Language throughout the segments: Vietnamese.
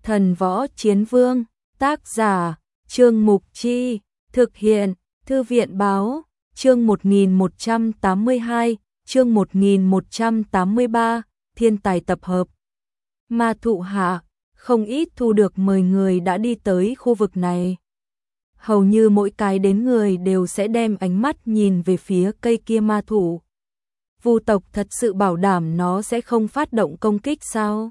Thần Võ Chiến Vương, tác giả, Trương Mục Chi, thực hiện, Thư viện Báo, chương 1182, chương 1183, thiên tài tập hợp. Ma thụ hạ, không ít thu được mời người đã đi tới khu vực này. Hầu như mỗi cái đến người đều sẽ đem ánh mắt nhìn về phía cây kia ma thụ. Vu tộc thật sự bảo đảm nó sẽ không phát động công kích sao?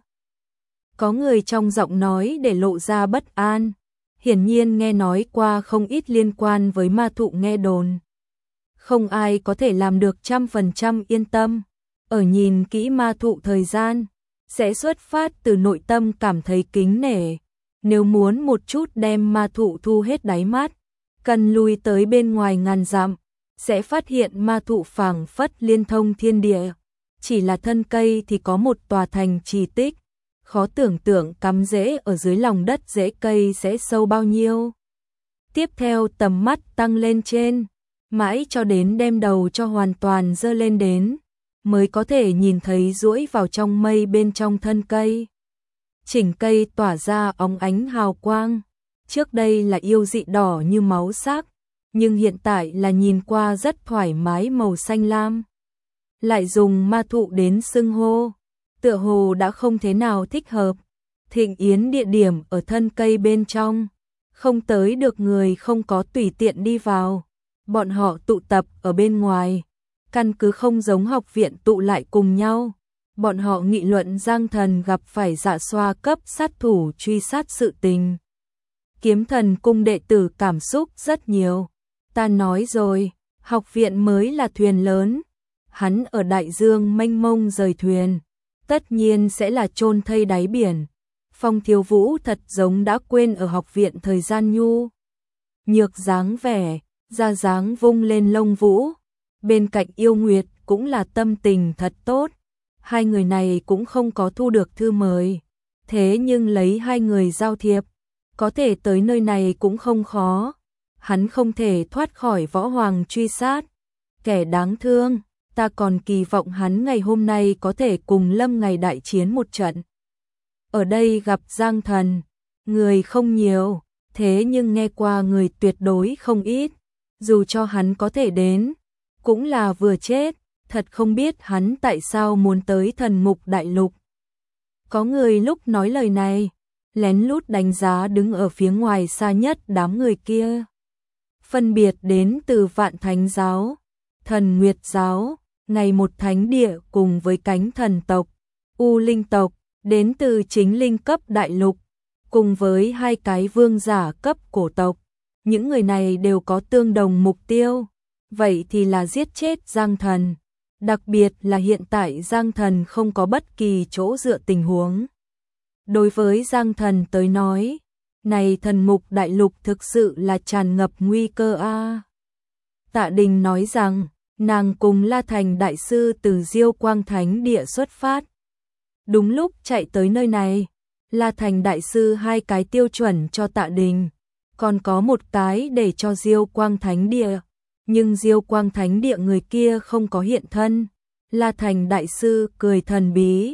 Có người trong giọng nói để lộ ra bất an. Hiển nhiên nghe nói qua không ít liên quan với ma thụ nghe đồn. Không ai có thể làm được 100% yên tâm. Ở nhìn kỹ ma thụ thời gian, sẽ xuất phát từ nội tâm cảm thấy kính nể. Nếu muốn một chút đem ma thụ thu hết đáy mắt, cần lui tới bên ngoài ngàn dặm, sẽ phát hiện ma thụ phảng phất liên thông thiên địa. Chỉ là thân cây thì có một tòa thành trì tích. Khó tưởng tượng cắm rễ ở dưới lòng đất rễ cây sẽ sâu bao nhiêu. Tiếp theo tầm mắt tăng lên trên, mãi cho đến đem đầu cho hoàn toàn dơ lên đến, mới có thể nhìn thấy duỗi vào trong mây bên trong thân cây. Chỉnh cây tỏa ra óng ánh hào quang, trước đây là yêu dị đỏ như máu sắc, nhưng hiện tại là nhìn qua rất thoải mái màu xanh lam. Lại dùng ma thụ đến xưng hô, tựa hồ đã không thế nào thích hợp. Thịnh yến địa điểm ở thân cây bên trong, không tới được người không có tùy tiện đi vào. Bọn họ tụ tập ở bên ngoài, căn cứ không giống học viện tụ lại cùng nhau. Bọn họ nghị luận Giang Thần gặp phải dạ xoa cấp sát thủ truy sát sự tình. Kiếm Thần cung đệ tử cảm xúc rất nhiều. Ta nói rồi, học viện mới là thuyền lớn. Hắn ở đại dương mênh mông rời thuyền, tất nhiên sẽ là chôn thây đáy biển. Phong Thiếu Vũ thật giống đã quên ở học viện thời gian nhu nhược dáng vẻ, da dáng vung lên lông vũ. Bên cạnh Yêu Nguyệt cũng là tâm tình thật tốt. Hai người này cũng không có thu được thư mời, thế nhưng lấy hai người giao thiệp, có thể tới nơi này cũng không khó. Hắn không thể thoát khỏi võ hoàng truy sát. Kẻ đáng thương, ta còn kỳ vọng hắn ngày hôm nay có thể cùng Lâm ngày đại chiến một trận. Ở đây gặp Giang Thần, người không nhiều, thế nhưng nghe qua người tuyệt đối không ít. Dù cho hắn có thể đến, cũng là vừa chết, thật không biết hắn tại sao muốn tới Thần Ngục Đại Lục. Có người lúc nói lời này, lén lút đánh giá đứng ở phía ngoài xa nhất đám người kia. Phân biệt đến từ Vạn Thánh Giáo, Thần Nguyệt Giáo, ngày một thánh địa cùng với cánh thần tộc, U Linh tộc, đến từ chính linh cấp đại lục, cùng với hai cái vương giả cấp cổ tộc. Những người này đều có tương đồng mục tiêu, vậy thì là giết chết Giang Thần. Đặc biệt là hiện tại Giang Thần không có bất kỳ chỗ dựa tình huống. Đối với Giang Thần tới nói, này Thần Ngục Đại Lục thực sự là tràn ngập nguy cơ a. Tạ Đình nói rằng, nàng cùng La Thành Đại Sư từ Diêu Quang Thánh Địa xuất phát. Đúng lúc chạy tới nơi này, La Thành Đại Sư hai cái tiêu chuẩn cho Tạ Đình, còn có một cái để cho Diêu Quang Thánh Địa. Nhưng Diêu Quang Thánh Địa người kia không có hiện thân. La Thành Đại Sư cười thần bí,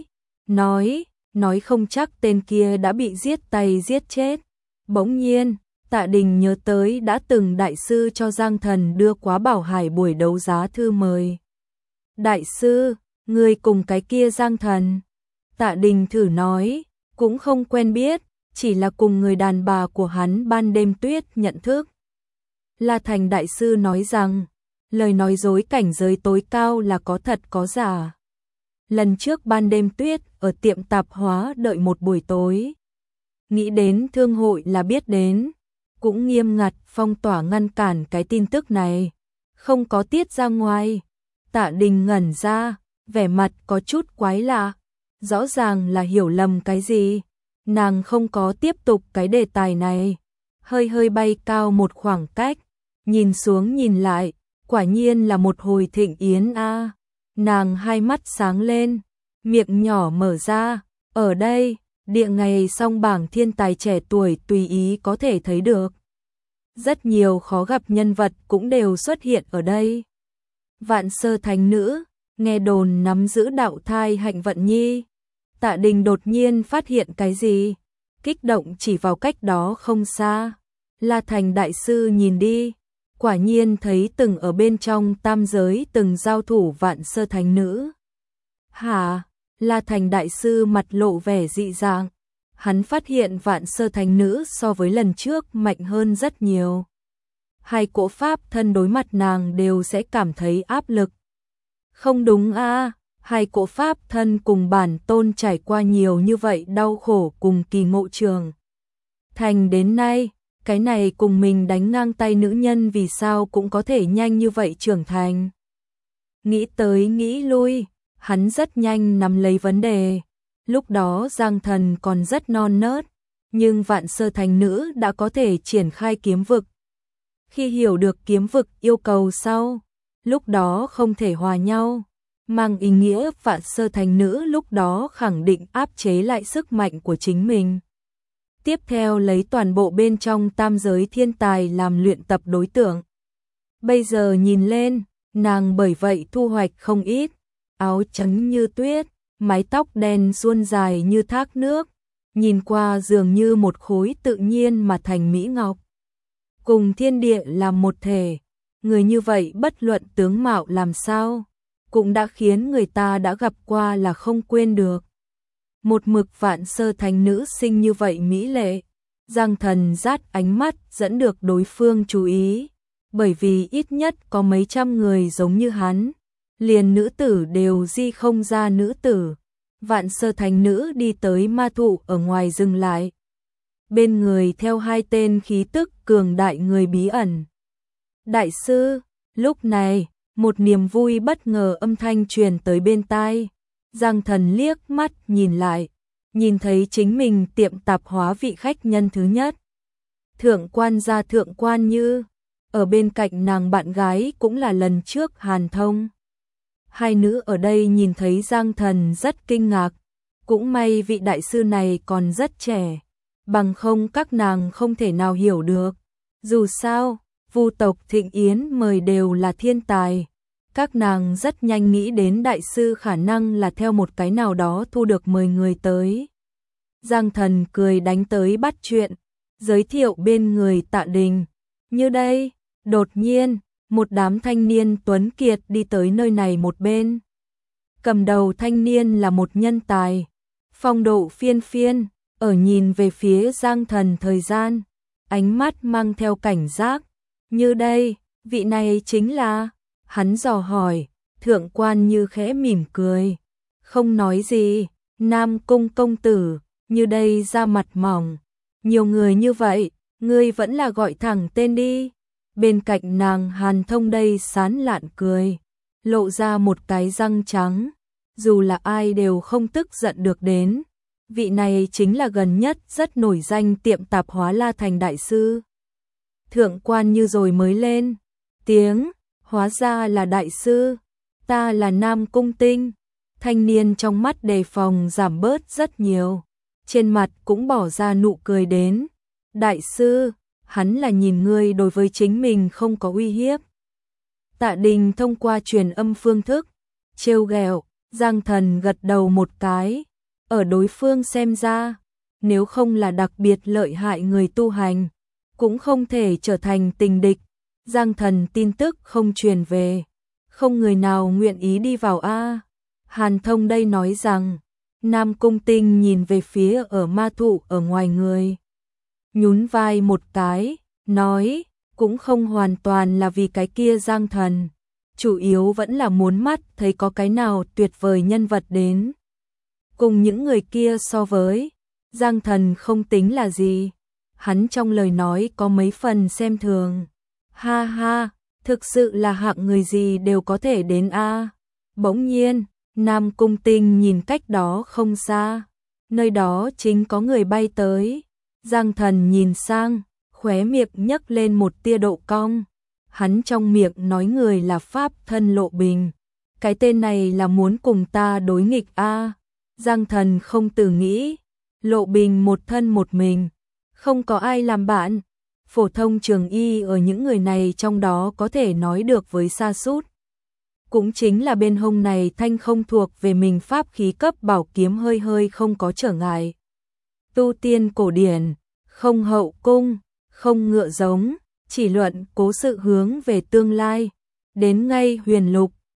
nói không chắc tên kia đã bị giết tay giết chết. Bỗng nhiên, Tạ Đình nhớ tới đã từng Đại Sư cho Giang Thần đưa quá Bảo Hải buổi đấu giá thư mời. Đại Sư, người cùng cái kia Giang Thần. Tạ Đình thử nói, cũng không quen biết, chỉ là cùng người đàn bà của hắn Ban Đêm Tuyết nhận thức. La Thành Đại Sư nói rằng, lời nói dối cảnh giới tối cao là có thật có giả. Lần trước Ban Đêm Tuyết ở tiệm tạp hóa đợi một buổi tối. Nghĩ đến thương hội là biết đến, cũng nghiêm ngặt phong tỏa ngăn cản cái tin tức này, không có tiết ra ngoài. Tạ Đình ngẩn ra, vẻ mặt có chút quái lạ, rõ ràng là hiểu lầm cái gì. Nàng không có tiếp tục cái đề tài này, hơi bay cao một khoảng cách, nhìn xuống nhìn lại, quả nhiên là một hồi thịnh yến a. Nàng hai mắt sáng lên, miệng nhỏ mở ra, ở đây, địa ngày song bảng thiên tài trẻ tuổi tùy ý có thể thấy được. Rất nhiều khó gặp nhân vật cũng đều xuất hiện ở đây. Vạn Sơ Thánh Nữ, nghe đồn nắm giữ đạo thai Hạnh Vận Nhi. Tạ Đình đột nhiên phát hiện cái gì? kích động chỉ vào cách đó không xa. La Thành đại sư nhìn đi, quả nhiên thấy từng ở bên trong tam giới từng giao thủ Vạn Sơ Thánh Nữ. Hả? La Thành đại sư mặt lộ vẻ dị dạng. Hắn phát hiện Vạn Sơ Thánh Nữ so với lần trước mạnh hơn rất nhiều. Hai cỗ pháp thân đối mặt nàng đều sẽ cảm thấy áp lực. Không đúng a, hai cỗ pháp thân cùng bản tôn trải qua nhiều như vậy đau khổ cùng kỳ ngộ trường thành đến nay, cái này cùng mình đánh ngang tay nữ nhân vì sao cũng có thể nhanh như vậy trưởng thành. Nghĩ tới nghĩ lui, hắn rất nhanh nắm lấy vấn đề. Lúc đó Giang Thần còn rất non nớt, nhưng Vạn Sơ Thánh Nữ đã có thể triển khai kiếm vực. Khi hiểu được kiếm vực yêu cầu sau, lúc đó không thể hòa nhau, mang ý nghĩa Vạn Sơ Thánh Nữ lúc đó khẳng định áp chế lại sức mạnh của chính mình. Tiếp theo lấy toàn bộ bên trong tam giới thiên tài làm luyện tập đối tượng. Bây giờ nhìn lên, nàng bởi vậy thu hoạch không ít, áo trắng như tuyết, mái tóc đen suôn dài như thác nước, nhìn qua dường như một khối tự nhiên mà thành mỹ ngọc. Cùng thiên địa làm một thể, người như vậy bất luận tướng mạo làm sao, cũng đã khiến người ta đã gặp qua là không quên được. Một mực Vạn Sơ Thánh Nữ xinh như vậy mỹ lệ, Giang Thần dát ánh mắt dẫn được đối phương chú ý, bởi vì ít nhất có mấy trăm người giống như hắn, liền nữ tử đều di không ra nữ tử. Vạn Sơ Thánh Nữ đi tới ma thụ ở ngoài dừng lại. Bên người theo hai tên khí tức cường đại người bí ẩn. Đại sư, lúc này, một niềm vui bất ngờ âm thanh truyền tới bên tai. Giang Thần liếc mắt nhìn lại, nhìn thấy chính mình tiệm tạp hóa vị khách nhân thứ nhất. Thượng quan gia Thượng quan Như, ở bên cạnh nàng bạn gái cũng là lần trước Hàn Thông. Hai nữ ở đây nhìn thấy Giang Thần rất kinh ngạc, cũng may vị đại sư này còn rất trẻ, bằng không các nàng không thể nào hiểu được. Dù sao, Vu tộc Thịnh Yến mời đều là thiên tài. Các nàng rất nhanh nghĩ đến đại sư khả năng là theo một cái nào đó thu được mời người tới. Giang Thần cười đánh tới bắt chuyện, giới thiệu bên người Tạ Đình. Như đây, đột nhiên, một đám thanh niên tuấn kiệt đi tới nơi này một bên. Cầm đầu thanh niên là một nhân tài, phong độ phiên phiên, ở nhìn về phía Giang Thần thời gian, ánh mắt mang theo cảnh giác. Như đây, vị này chính là... Hắn dò hỏi, Thượng quan Như khẽ mỉm cười, không nói gì. Nam Cung công tử, Như đây ra mặt mỏng, nhiều người như vậy, ngươi vẫn là gọi thẳng tên đi. Bên cạnh nàng Hàn Thông đây sán lạn cười, lộ ra một cái răng trắng, dù là ai đều không tức giận được đến. Vị này chính là gần nhất rất nổi danh tiệm tạp hóa La Thành đại sư. Thượng quan Như rồi mới lên tiếng, hóa ra là đại sư, ta là Nam Cung Tinh. Thanh niên trong mắt đề phòng giảm bớt rất nhiều, trên mặt cũng bỏ ra nụ cười đến. Đại sư, hắn là nhìn ngươi đối với chính mình không có uy hiếp. Tạ Đình thông qua truyền âm phương thức, trêu ghẹo. Giang Thần gật đầu một cái, ở đối phương xem ra, nếu không là đặc biệt lợi hại người tu hành, cũng không thể trở thành tình địch. Giang Thần tin tức không truyền về, không người nào nguyện ý đi vào a. Hàn Thông đây nói rằng, Nam Cung Tinh nhìn về phía ở ma thụ ở ngoài người, nhún vai một cái, nói, cũng không hoàn toàn là vì cái kia Giang Thần, chủ yếu vẫn là muốn mắt thấy có cái nào tuyệt vời nhân vật đến. Cùng những người kia so với, Giang Thần không tính là gì, hắn trong lời nói có mấy phần xem thường. Ha ha, thực sự là hạng người gì đều có thể đến a. Bỗng nhiên, Nam Cung Tinh nhìn cách đó không xa, nơi đó chính có người bay tới. Giang Thần nhìn sang, khóe miệng nhấc lên một tia độ cong. Hắn trong miệng nói người là pháp thân Lộ Bình. Cái tên này là muốn cùng ta đối nghịch a. Giang Thần không từ nghĩ, Lộ Bình một thân một mình, không có ai làm bạn. Phổ thông trường y ở những người này trong đó có thể nói được với sa sút. Cũng chính là bên hông này thanh không thuộc về mình pháp khí cấp bảo kiếm hơi hơi không có trở ngại. tu tiên cổ điển, không hậu cung, không ngựa giống, chỉ luận cố sự hướng về tương lai. Đến ngay huyền lục,